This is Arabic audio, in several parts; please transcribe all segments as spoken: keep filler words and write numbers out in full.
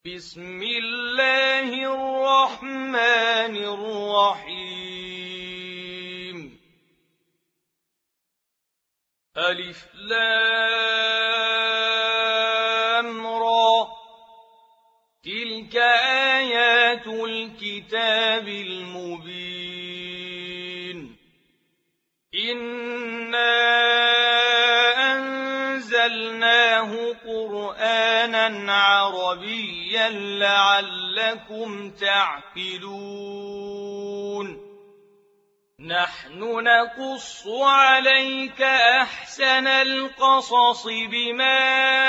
بسم الله الرحمن الرحيم. ألف لام را، تلك آيات الكتاب المبين. إنا أنزلناه قرآنا عربيا لعلكم تعقلون. نحن نقص عليك أحسن القصص بما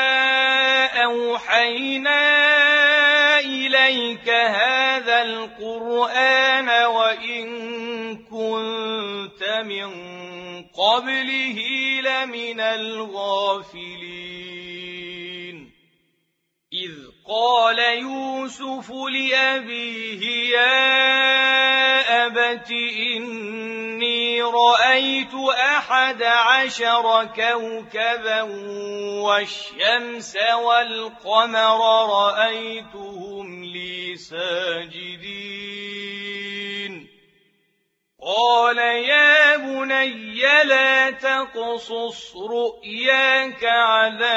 أوحينا إليك هذا القرآن وإن كنت من قبله لمن الغافلين. إذ قال يوسف لأبيه يا أبت إني رأيت أحد عشر كوكبا والشمس والقمر رأيتهم لي ساجدين. قال يا بني لا تقصص رؤياك على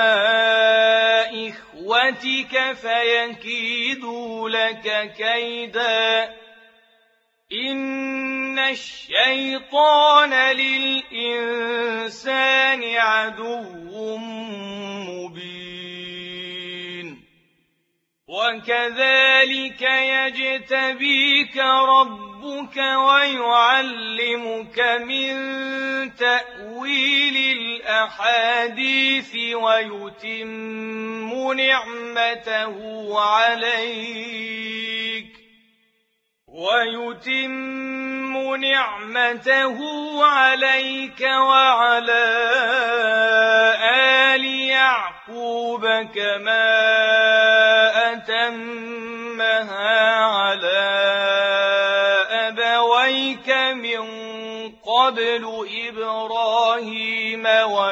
إخوتك فيكيدوا لك كيدا، إن الشيطان للإنسان عدو مبين. وكذلك يجتبيك ربك ويعلمك من تأويل الأحاديث ويتم نعمته عليك ويتم نعمته عليك وعلى آل يعقوب كما أتمها على أبويك من قبل إبراهيم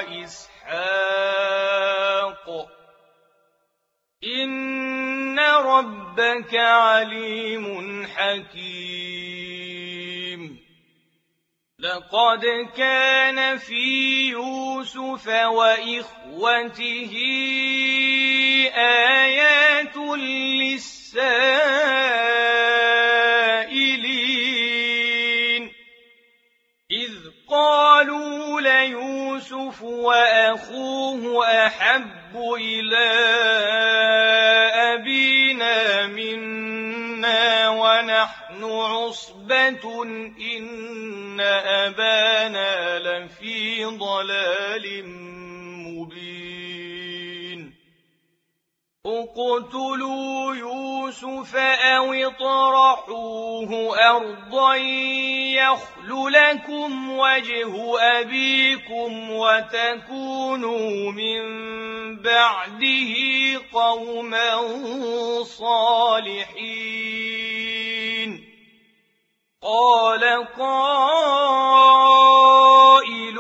وإسحاق إن ربك عليم حكيم. لقد كان في يوسف وإخوته آيات للسائلين، إذ قالوا ليوسف وأخوه أحب إلى أبينا منا ونحن عصبة إن أبانا لفي ضلال مبين. اقتلوا يوسف أو اطرحوه أرضا يخل لكم وجه أبيكم وتكونوا من بعده قوما صالحين. قال قائل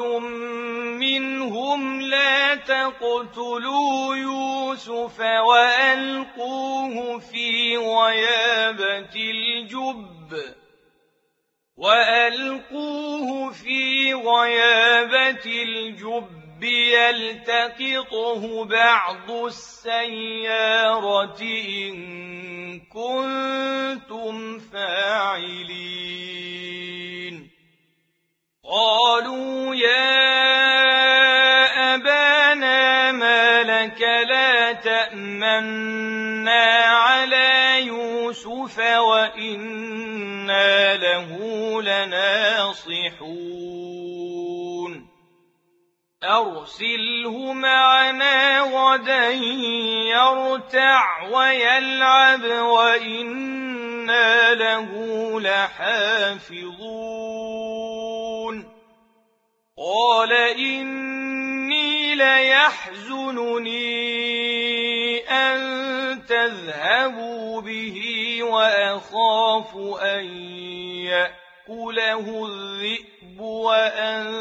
منهم لا تقتلوا يوسف وألقوه في غيابة الجب وألقوه في غيابة الجب يلتقطه بعض السيارة إن كنتم فاعلين. قالوا يا أبانا ما لك لا تأمنا على يوسف وإنا له لناصحون. أرسله معنا غدا يرتع ويلعب وإنا له لحافظون. قال إني ليحزنني أن تذهبوا به وأخاف أن يأكله الذئب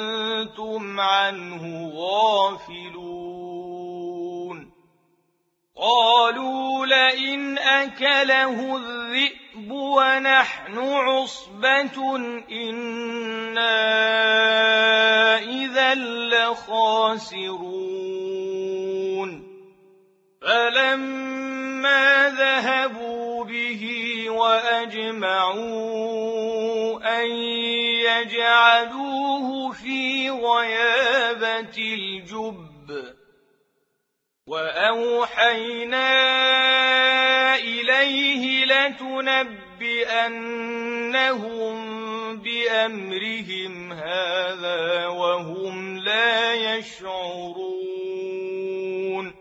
وأنتم عنه غافلون. قالوا لئن أكله الذئب ونحن عصبة إنا إذا لخاسرون فلما ذهبوا به وأجمعوا أن يجعلوه في غيابة الجب وأوحينا إليه لتنبئنهم بأمرهم هذا وهم لا يشعرون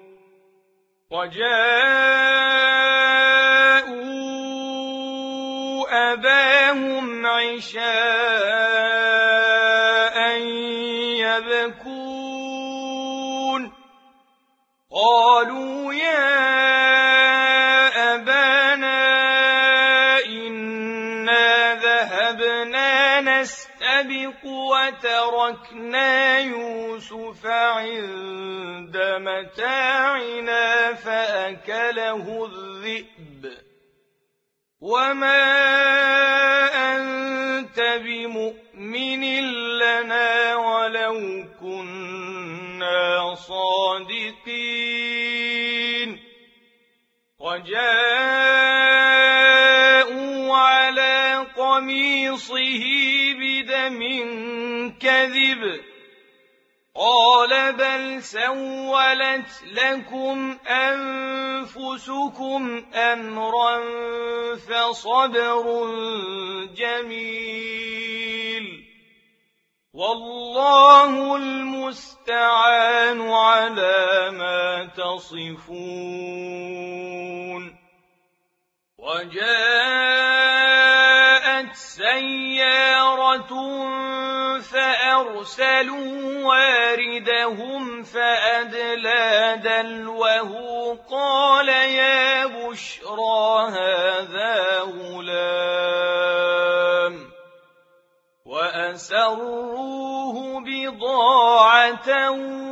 وجاءوا أباهم عشاء يبكون قالوا يا أبانا إنا ذهبنا نستبق وتركنا يوسف عند متاعنا فأكله الذئب وما أنت بمؤمن لنا ولو كنا صادقين وجاءوا على قميصه بدم كذب قال بل سولت لكم أنفسكم أمرا فصبر جميل والله المستعان على ما تصفون وجاءت سيارة فأرسلوا واردهم فأدلى دلوه قال يا بشرى هذا غلام وأسروه بضاعة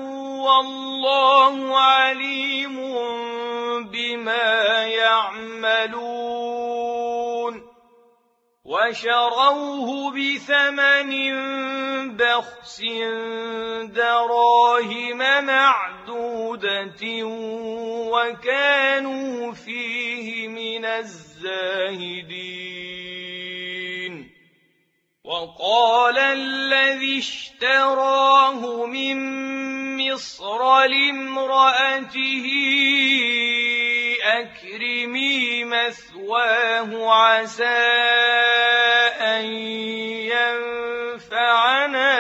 والله عليم بما يعملون وشروه بثمن بخس دراهم معدودة وكانوا فيه من الزاهدين وقال الذي اشتراه من مصر لامرأته أكرمي مثواه عسى أن ينفعنا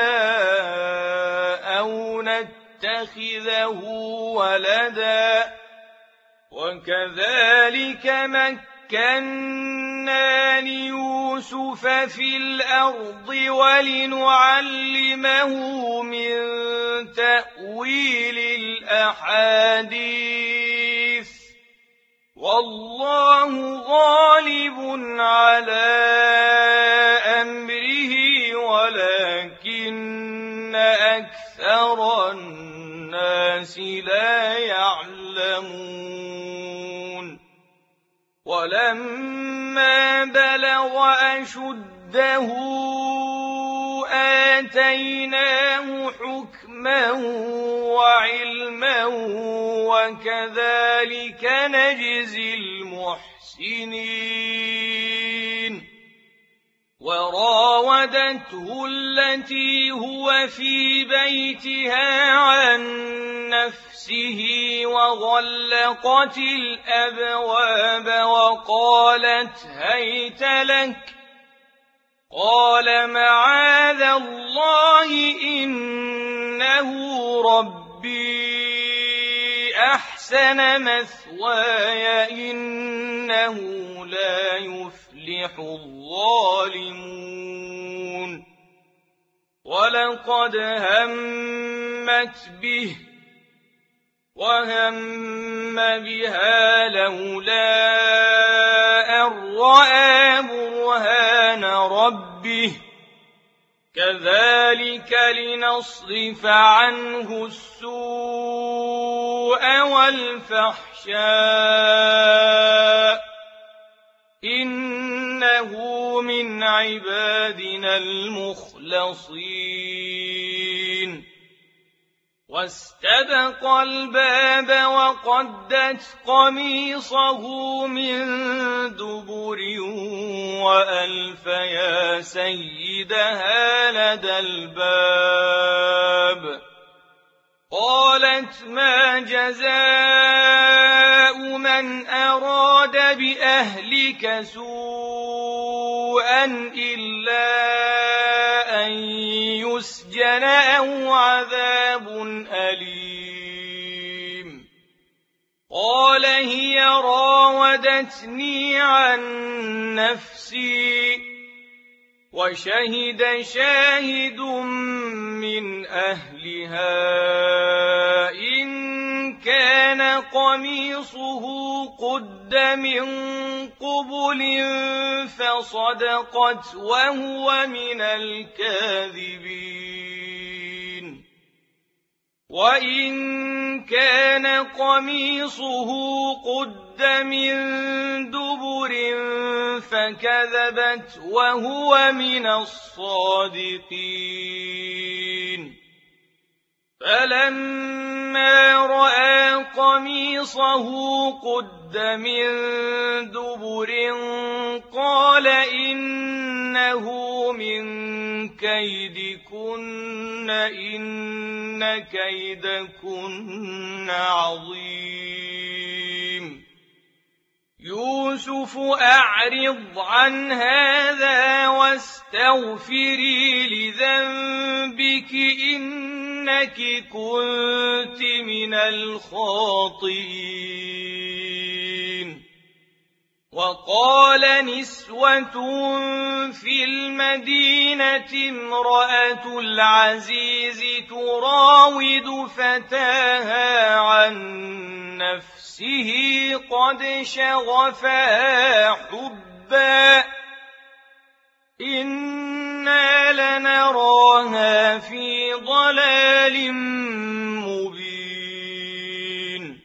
أو نتخذه ولدا وكذلك مكنا ليوسف في الأرض ولنعلمه من تأويل الأحاديث والله غالب على أمره ولكن أكثر الناس لا يعلمون ولما بلغ أشده آتيناه حكما وعلما وكذلك نجزي المحسنين وراودته التي هو في بيتها عن نفسه وغلقت الأبواب وقالت هيت لك قال معاذ الله إنه ربي أحسن مثواي إنه لا يفلح الظالمون ولقد همت به وهم بها لولا أن رأى برهان ربه كذلك لنصرف عنه السوء والفحشاء إنه من عبادنا المخلصين واستبق الباب وقدت قميصه من دبر وألف يا سيدها لدى الباب قالت ما جزاء من أراد بأهلك سوءا إلا أن يسجن أو عذاب أليم قال هي راودتني عن نفسي وشهد شاهد من أهلها إن كان قميصه قد من قبل فصدقت وهو من الكاذبين وإن كان قميصه قد من دبر فكذبت وهو من الصادقين فلما رأى قميصه قد من دبر قال إنه من كيدكن إن كيدكن عظيم يوسف أعرض عن هذا واستغفري لذنبك إنك كنت من الخاطئين وقال نسوة في المدينة امرأة العزيز تراود فتاها عن نفسه قد شغفها حبا إنا لنراها في ضلال مبين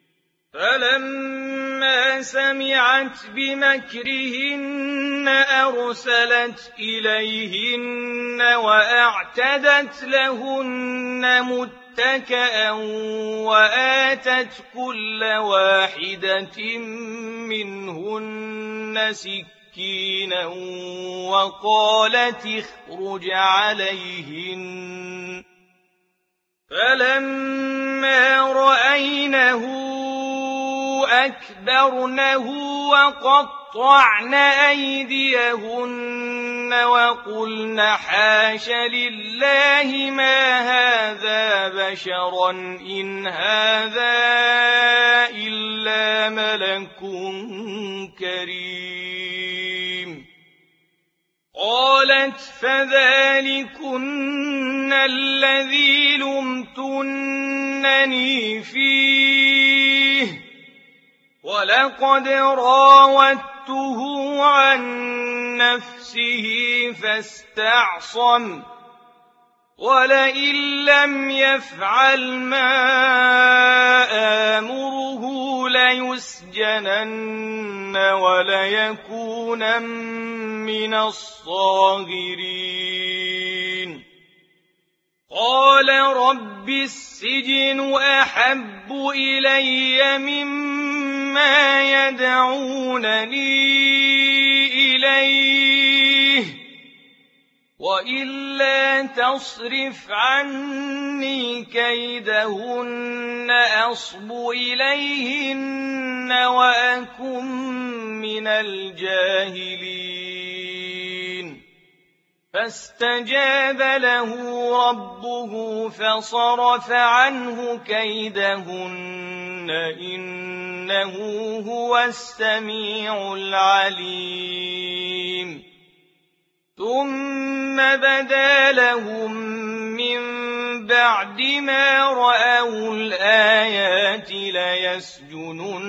فلما سمعت بمكرهن أرسلت إليهن وأعتدت لهن متكئا وآتت كل واحدة منهن سكينا وقالت اخرج عليهن فلما رأينه أكبرنه وقطعن أيديهن وقلن حاش لله ما هذا بشرا إن هذا إلا ملك كريم قالت فذلكن الذي لمتنني فيه ولقد راودته عن نفسه فاستعصم ولئن لم يفعل ما آمره ليسجنن وليكونن من الصاغرين قال رب السجن أحب إلي مما يدعونني إليه وإلا تصرف عني كيدهن أصب إليهن وأكن من الجاهلين فاستجاب له ربه فصرف عنه كيدهن إنه هو السميع العليم ثم بدا لهم من بعد ما رأوا الآيات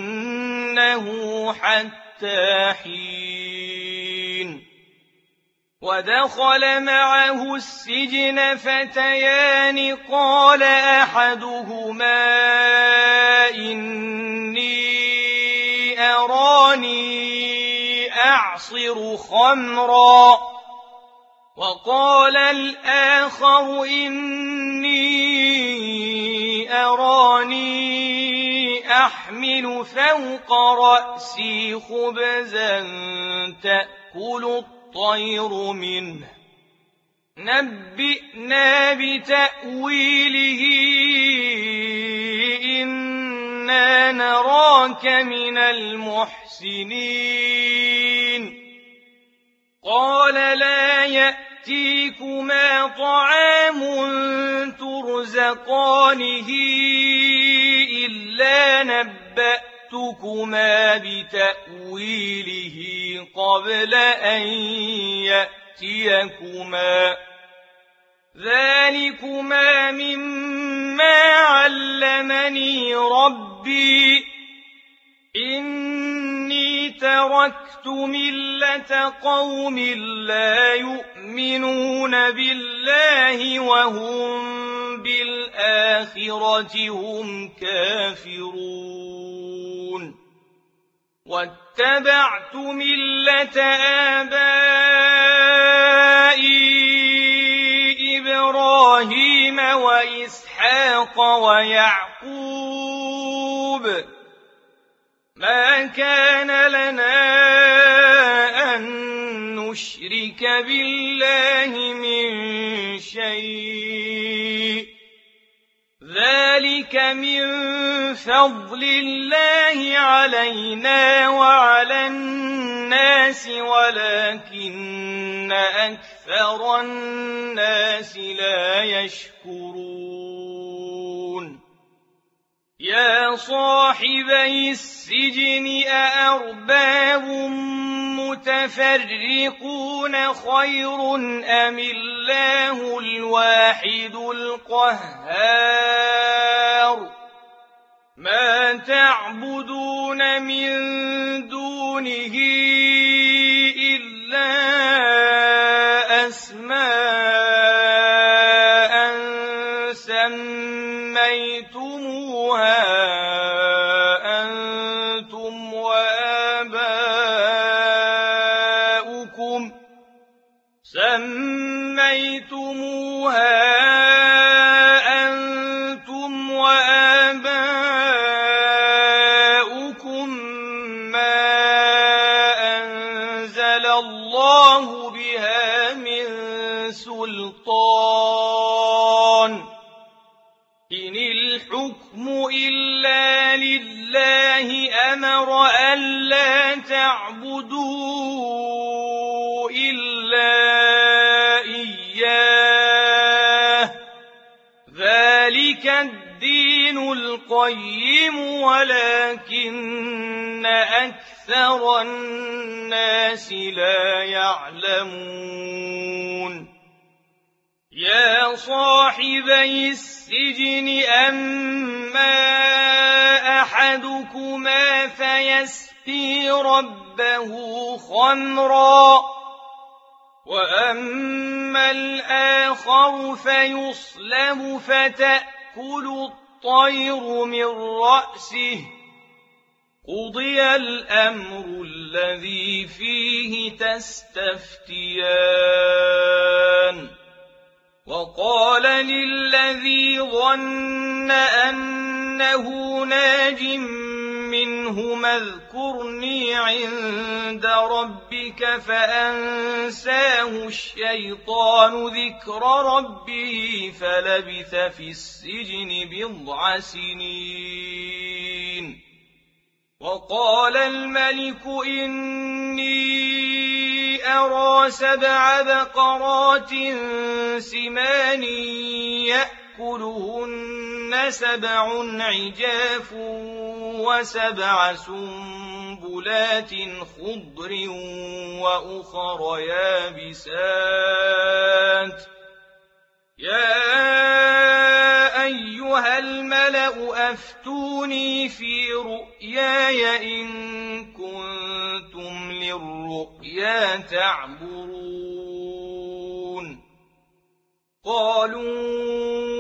ليسجننه حتى حين ودخل معه السجن فتيان قال أحدهما إني أراني أعصر خمرا وقال الآخر إني أراني أحمل فوق رأسي خبزا تأكل الطير منه نبئنا بتأويله إنا نراك من المحسنين قال لا يأتيكما طعام ترزقانه إلا نبأتكما بتأويله قبل أن يأتيكما ذلكما مما علمني ربي إني تركت ملة قوم لا يؤمنون بالله وهم بالآخرة هم كافرون واتبعت ملة آبائي إبراهيم وإسحاق ويعقوب ما كان لنا أن نشرك بالله من شيء ذلك من فضل الله علينا وعلى الناس ولكن أكثر الناس لا يشكرون يا صاحبي السجن أأرباب متفرقون خير أم الله الواحد القهار ما تعبدون من دونه إلا أسماء سميتموها أنتم وآباؤكم سميتموها أنتم وآباؤكم ما أنزل الله بها من سلطان إن الحكم إلا لله أمر ألا تعبدوا إلا إياه ذلك الدين القيم ولكن أكثر الناس لا يعلمون يا صاحبي السجن أما أحدكما فيسقي ربه خمرا وأما الآخر فيصلب فتأكل الطير من رأسه قضي الأمر الذي فيه تستفتيان وقال للذي ظن أنه ناج منهما اذكرني عند ربك فأنساه الشيطان ذكر ربه فلبث في السجن بضع سنين وقال الملك إني أرى سبع بقرات سمان يأكلهن سبع عجاف وسبع سنبلات خضر وأخر يابسات يا أيها الملأ أفتوني في رؤياي إن كنتم للرؤيا تعبرون قالوا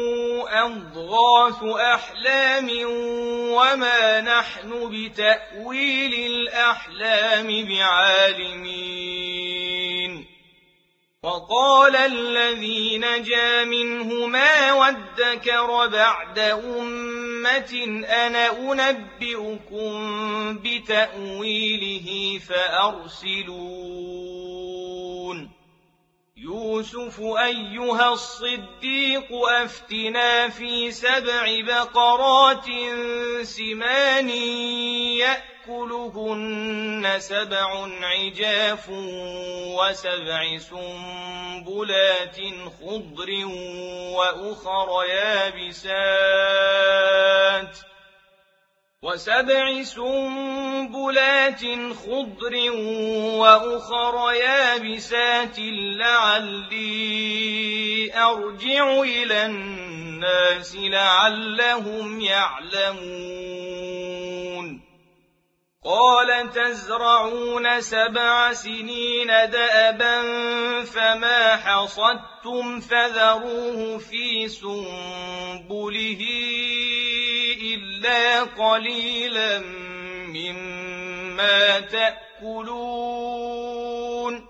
أضغاث أحلام وما نحن بتأويل الأحلام بعالمين وقال الذي نجا منهما وادكر بعد أمة أنا أنبئكم بتأويله فأرسلون يوسف أيها الصديق أفتنا في سبع بقرات سمان يأكلهن سبع عجاف وسبع سنبلات خضر وأخر يابسات وسبع سنبلات خضر وأخر يابسات لعلي أرجع إلى الناس لعلهم يعلمون قال تزرعون سبع سنين دأبا فما حصدتم فذروه في سنبله إلا قليلا مما تأكلون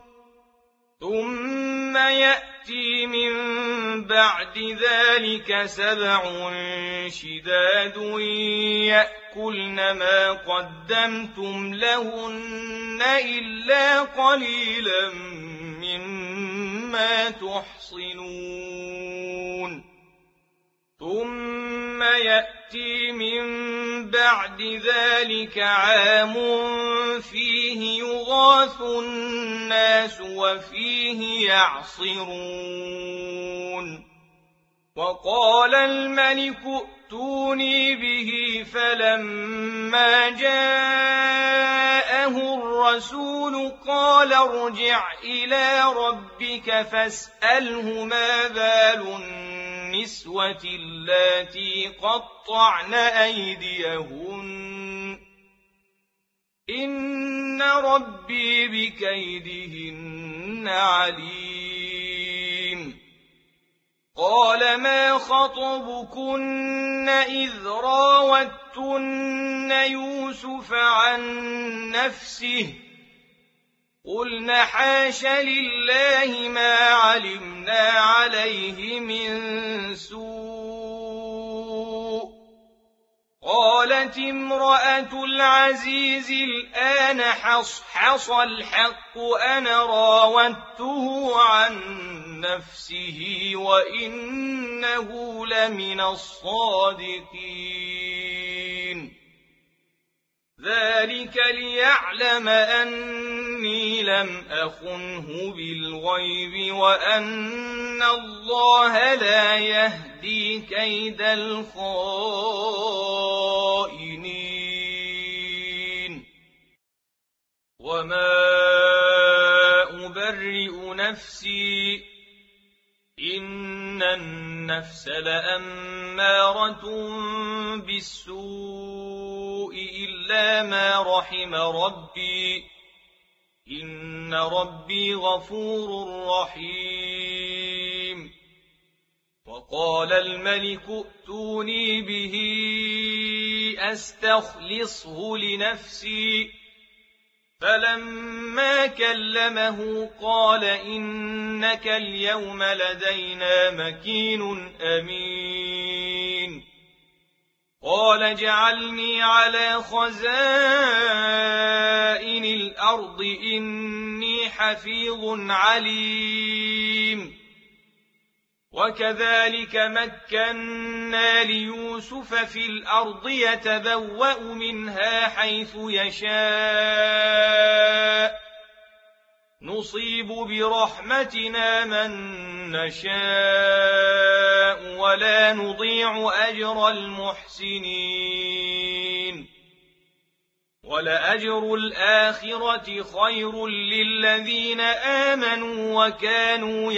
ثم يأتي من بعد ذلك سبع شداد يأكلن ما قدمتم لهن إلا قليلا مما تحصنون ثم يأتي من بعد ذلك عام فيه يغاث الناس وفيه يعصرون وقال الملك ائتوني به فلما جاءه الرسول قال ارجع إلى ربك فاسأله ما بال النسوة اللاتي قطعن أيديهن إن ربي بكيدهن عليم قال ما خطبكن إذ راوتن يوسف عن نفسه قلن حاش لله ما علمنا عليه من سوء قالت امرأة العزيز الآن حصحص الحق أنا راودته عن نفسه وإنه لمن الصادقين ذلك ليعلم أني لم أخنه بالغيب وأن الله لا يهدي كيد الخائنين وما أبرئ نفسي إن النفس لأمارة بالسوء إلا ما رحم ربي إن ربي غفور رحيم وقال الملك ائتوني به أستخلصه لنفسي فلما كلمه قال إنك اليوم لدينا مكين أمين قال اجعلني على خزائن الأرض إني حفيظ عليم وكذلك مكنا ليوسف في الأرض يتبوأ منها حيث يشاء نصيب برحمتنا من نشاء ولا نضيع أجر المحسنين ولأجر الآخرة خير للذين آمنوا وكانوا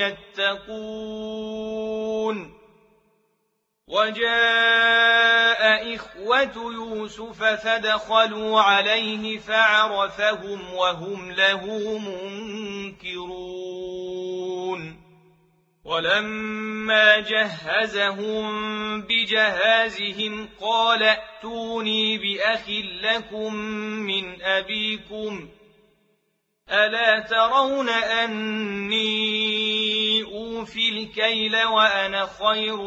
يتقون وجاء إخوة يوسف فدخلوا عليه فعرفهم وهم له منكرون ولما جهزهم بجهازهم قال ائتوني بأخ لكم من أبيكم ألا ترون أني أوفي الكيل وأنا خير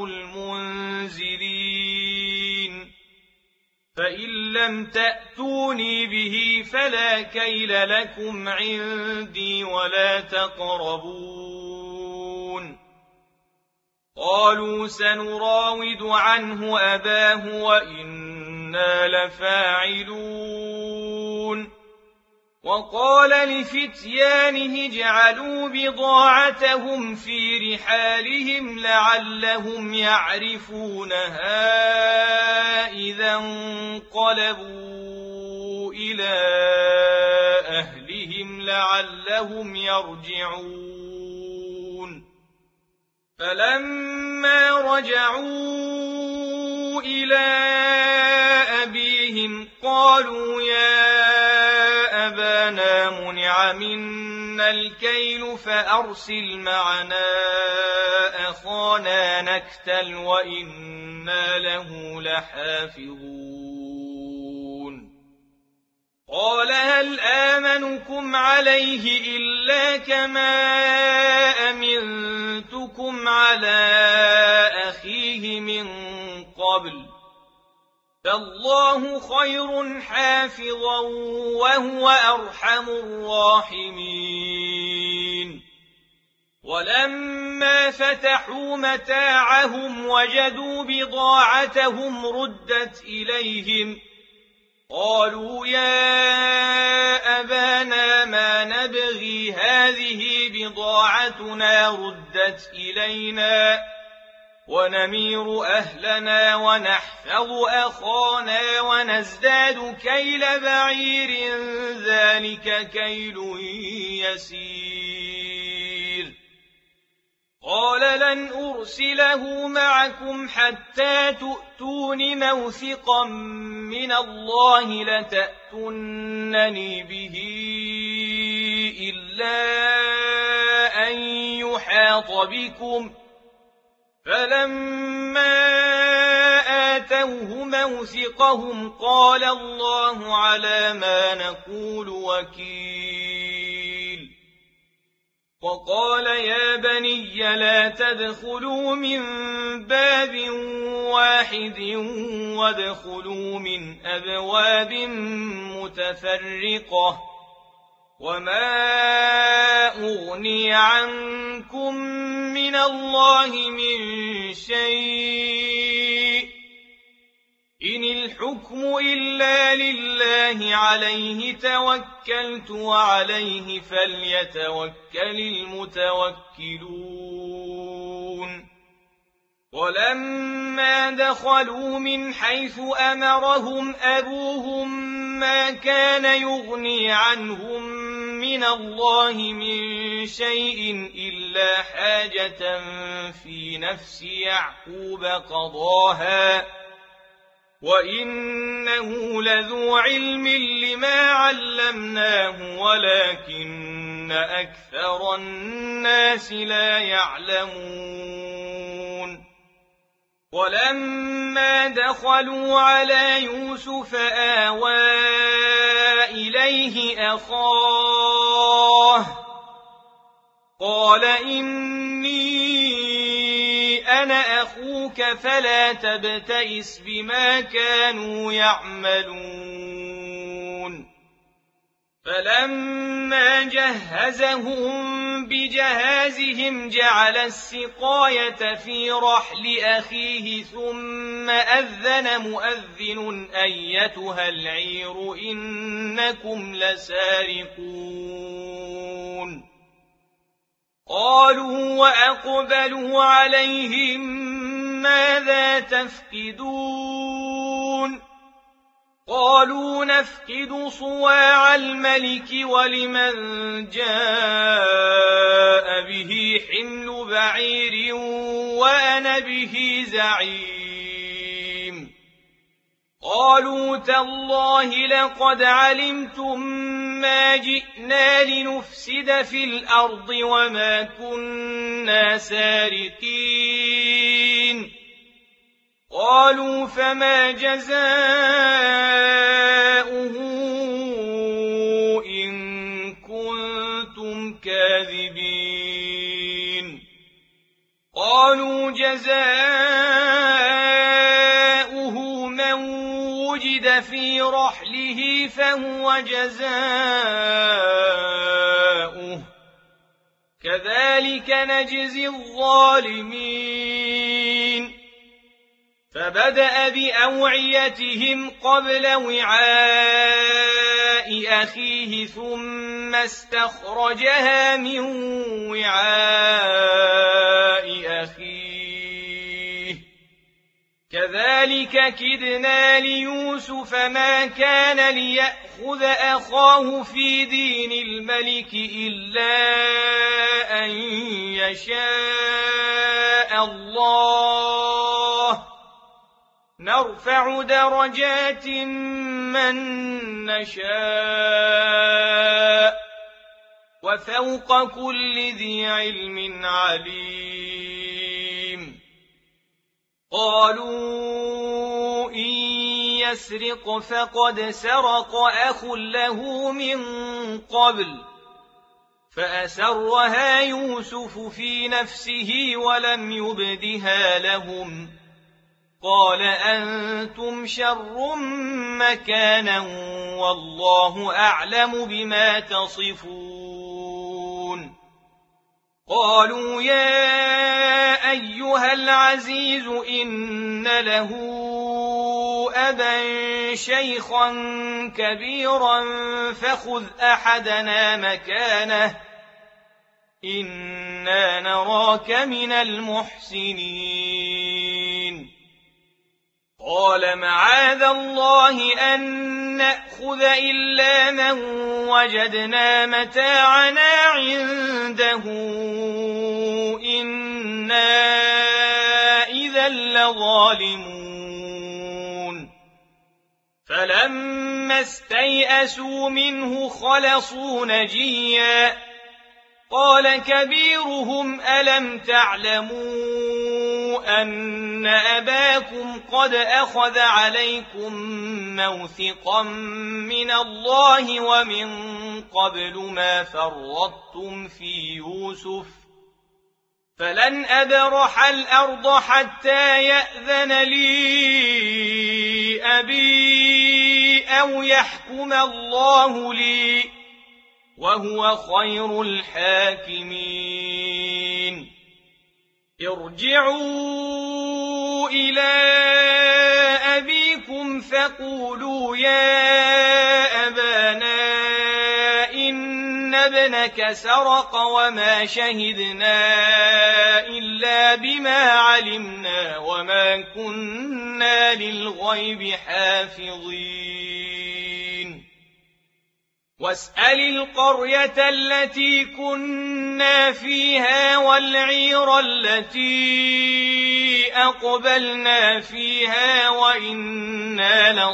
المنزلين فإن لم تأتوني به فلا كيل لكم عندي ولا تقربون قالوا سنراود عنه أباه وإنا لفاعلون وقال لفتيانه اجعلوا بضاعتهم في رحالهم لعلهم يعرفونها إذا انقلبوا إلى أهلهم لعلهم يرجعون فلما رجعوا إلى أبيهم قالوا يا أبانا منع منا الكيل فأرسل معنا أخانا نكتل وإنا له لحافظون قال هل آمنكم عليه إلا كما أمنتكم على أخيه من قبل فالله خير حافظا وهو أرحم الراحمين ولما فتحوا متاعهم وجدوا بضاعتهم ردت إليهم قالوا يا أبانا ما نبغي هذه بضاعتنا ردت إلينا ونمير أهلنا ونحفظ أخانا ونزداد كيل بعير ذلك كيل يسير قال لن أرسله معكم حتى تؤتون موثقا من الله لتأتونني به إلا أن يحاط بكم فلما آتوه موثقهم قال الله على ما نقول وكيل وقال يا بني لا تدخلوا من باب واحد وادخلوا من أبواب متفرقة وما أغني عنكم من الله من شيء إن الحكم إلا لله عليه توكلت وعليه فليتوكل المتوكلون ولما دخلوا من حيث أمرهم أبوهم ما كان يغني عنهم من الله من شيء إلا حاجة في نفس يعقوب قضاها وإنه لذو علم لما علمناه ولكن أكثر الناس لا يعلمون ولما دخلوا على يوسف آوى إليه أخاه قال إني أنا أخوك فلا تبتئس بما كانوا يعملون فلما جهزهم بجهازهم جعل السقاية في رحل أخيه ثم أذن مؤذن أيتها العير إنكم لسارقون قالوا وأقبلوا عليهم ماذا تفقدون قالوا نفقد صواع الملك ولمن جاء به حمل بعير وأنا به زعيم قالوا تالله لقد علمتم ما جئنا لنفسد في الأرض وما كنا سارقين قالوا فما جزاؤه إن كنتم كاذبين قالوا جزاؤه من وجد في رحله فهو جزاؤه كذلك نجزي الظالمين فبدأ بأوعيتهم قبل وعاء أخيه ثم استخرجها من وعاء أخيه كذلك كدنا ليوسف ما كان ليأخذ أخاه في دين الملك إلا أن يشاء الله نرفع درجات من نشاء وفوق كل ذي علم عليم قالوا إن يسرق فقد سرق أخ له من قبل فأسرها يوسف في نفسه ولم يبدها لهم قال أنتم شر مكانا والله أعلم بما تصفون قالوا يا أيها العزيز إن له أبا شيخا كبيرا فخذ أحدنا مكانه إنا نراك من المحسنين قال معاذ الله أن نأخذ إلا من وجدنا متاعنا عنده إنا إذا لظالمون فلما استيئسوا منه خلصوا نجيا قال كبيرهم ألم تعلموا أن أباكم قد أخذ عليكم موثقا من الله ومن قبل ما فرطتم في يوسف فلن أبرح الأرض حتى يأذن لي أبي أو يحكم الله لي وهو خير الحاكمين ارجعوا إلى أبيكم فقولوا يا أبانا إن ابنك سرق وما شهدنا إلا بما علمنا وما كنا للغيب حافظين واسأل القرية التي كنا فيها والعير التي أقبلنا فيها وإنا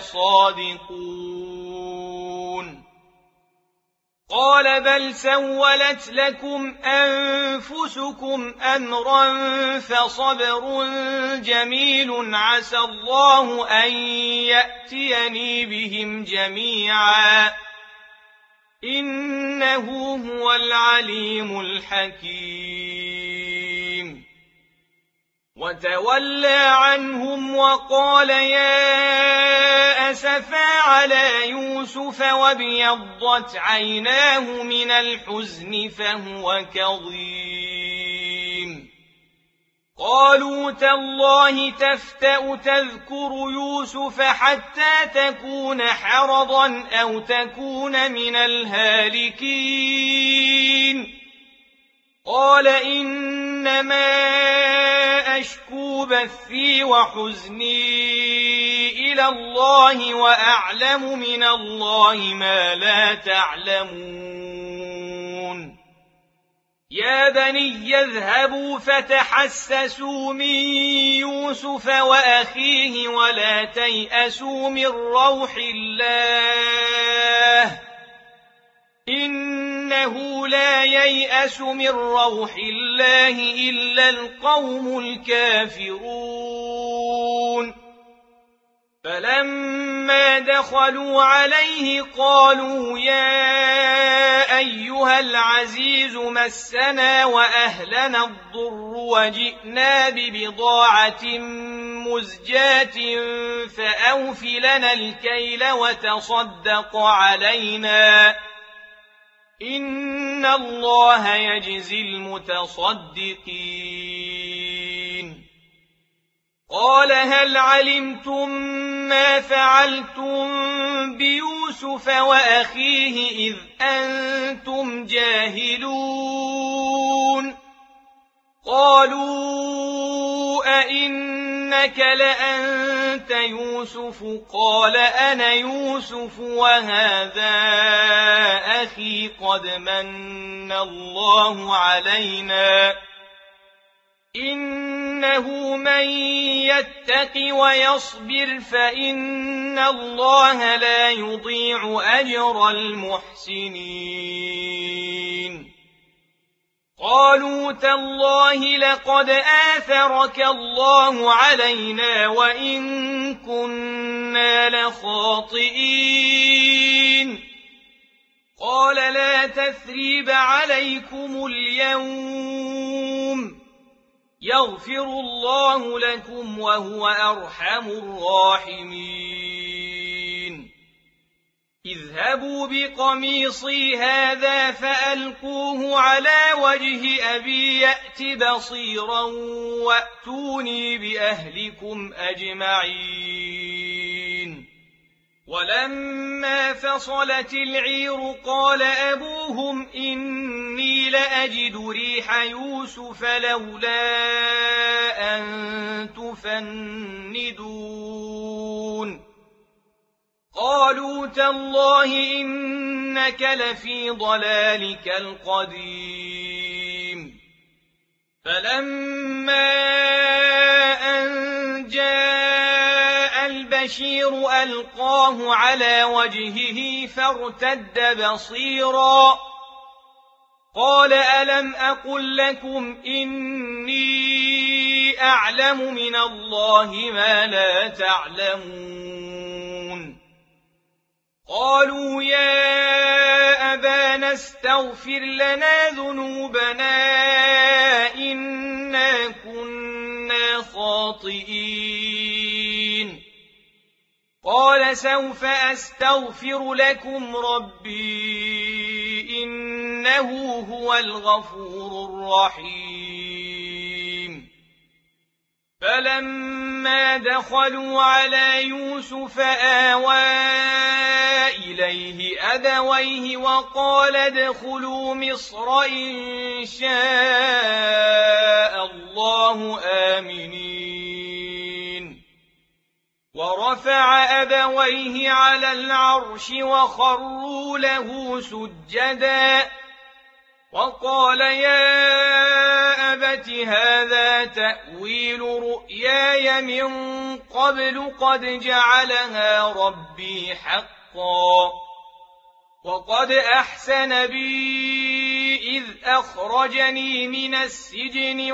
لصادقون قال بل سولت لكم أنفسكم أمرا فصبر جميل عسى الله أن يأتيني بهم جميعا إنه هو العليم الحكيم وتولى عنهم وقال يا أسفا على يوسف وابيضت عيناه من الحزن فهو كظيم قالوا تالله تفتأ تذكر يوسف حتى تكون حرضا أو تكون من الهالكين قال إنما أشكو بثي وحزني إلى الله وأعلم من الله ما لا تعلمون يا بني يذهبوا فتحسسوا من يوسف وأخيه ولا تيأسوا من روح الله إنه لا ييأس من روح الله إلا القوم الكافرون فلما دخلوا عليه قالوا يا أيها العزيز مسنا وأهلنا الضر وجئنا ببضاعة مزجاة فأوف لنا الكيل وتصدق علينا إن الله يجزي المتصدقين قال هل علمتم ما فعلتم بيوسف وأخيه إذ أنتم جاهلون قالوا أئنك لأنت يوسف قال أنا يوسف وهذا أخي قد من الله علينا إنه من يتق ويصبر فإن الله لا يضيع أجر المحسنين قالوا تالله لقد آثرك الله علينا وإن كنا لخاطئين قال لا تثريب عليكم اليوم يغفر الله لكم وهو أرحم الراحمين اذهبوا بقميصي هذا فألقوه على وجه أبي يأت بصيرا وأتوني بأهلكم أجمعين ولما فصلت العير قال أبوهم إني لأجد ريح يوسف لولا أن تفندون قالوا تالله إنك لفي ضلالك القديم فلما أن جاء البشير ألقاه على وجهه فارتد بصيرا قال ألم أقل لكم إني أعلم من الله ما لا تعلمون قالوا يا أبانا استغفر لنا ذنوبنا إنا كنا خاطئين قال سوف أستغفر لكم ربي إنه هو الغفور الرحيم فلما دخلوا على يوسف آوى إليه أبويه وقال ادخلوا مصر إن شاء الله آمنين ورفع أبويه على العرش وخروا له سجدا وقال يا أبت هذا تأويل رؤياي من قبل قد جعلها ربي حقا وقد أحسن بي إذ أخرجني من السجن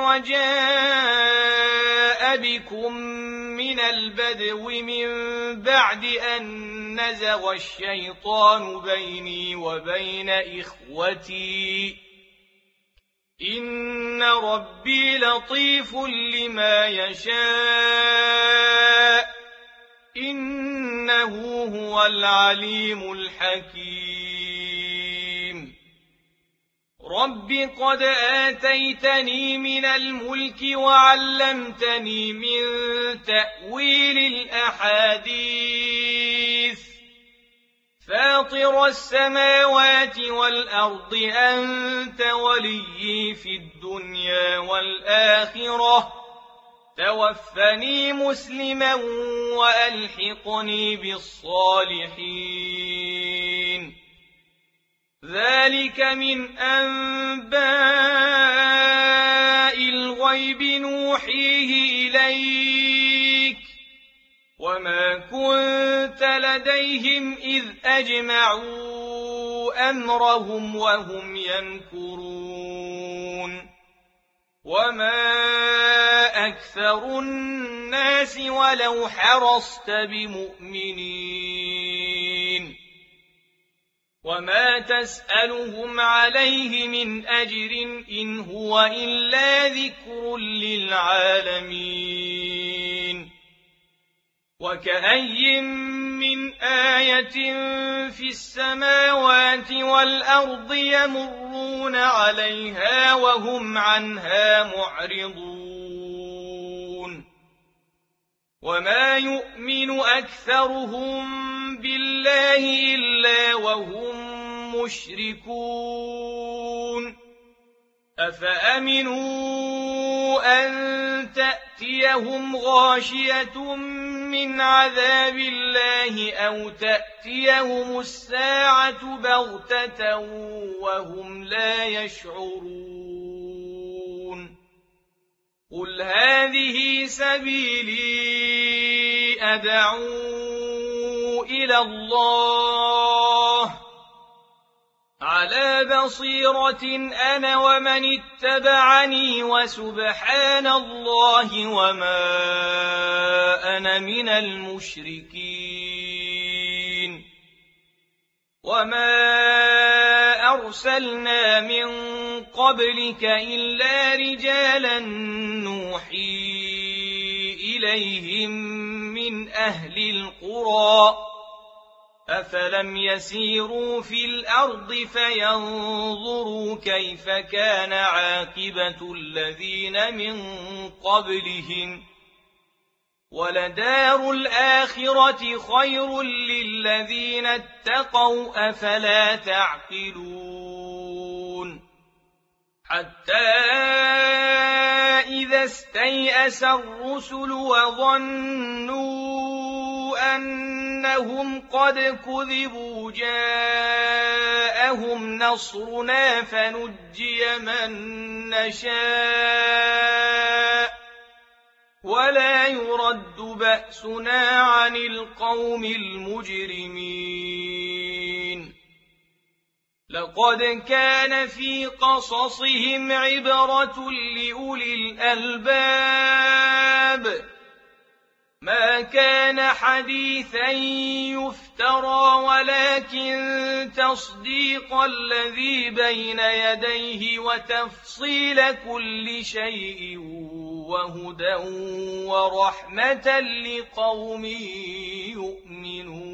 وجاء بكم من البدو من بعد أن نزغ الشيطان بيني وبين إخوتي إن ربي لطيف لما يشاء إنه هو العليم الحكيم رب قد آتيتني من الملك وعلمتني من تأويل الأحاديث فاطر السماوات والأرض أنت ولي في الدنيا والآخرة توفني مسلما وألحقني بالصالحين ذلك من أنباء الغيب نوحيه إليك وما كنت لديهم إذ أجمعوا أمرهم وهم يمكرون وما أكثر الناس ولو حرصت بمؤمنين وما تسألهم عليه من أجر إن هو إلا ذكر للعالمين وكأي من آية في السماوات والأرض يمرون عليها وهم عنها معرضون وما يؤمن أكثرهم بالله إلا وهم مشركون أفأمنوا أن تأتيهم غاشية من عذاب الله أو تأتيهم الساعة بغتة وهم لا يشعرون قل هذه سبيلي أدعو إلى الله على بصيرة أنا ومن اتبعني وسبحان الله وما أنا من المشركين وما أرسلنا من قبلك إلا رجالا نوحي إليهم من أهل القرى أفلم يسيروا في الأرض فينظروا كيف كان عاقبة الذين من قبلهم ولدار الآخرة خير للذين اتقوا أفلا تعقلون حتى إذا استيأس الرسل وظنوا أنهم قد كذبوا جاءهم نصرنا فنجي من نشاء ولا يرد بأسنا عن القوم المجرمين لقد كان في قصصهم عبرة لأولي الألباب ما كان حديثا يفترى ولكن تصديق الذي بين يديه وتفصيل كل شيء وهدى ورحمة لقوم يؤمنون